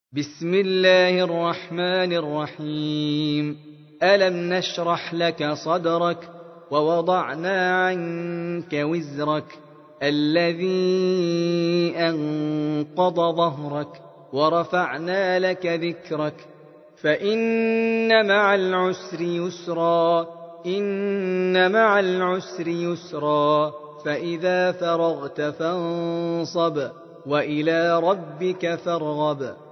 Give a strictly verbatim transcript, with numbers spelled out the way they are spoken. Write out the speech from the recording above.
بسم الله الرحمن الرحيم. ألم نشرح لك صدرك ووضعنا عنك وزرك الذي أنقض ظهرك ورفعنا لك ذكرك فإن مع العسر يسرا إن مع العسر يسرا فإذا فرغت فانصب وإلى ربك فارغب.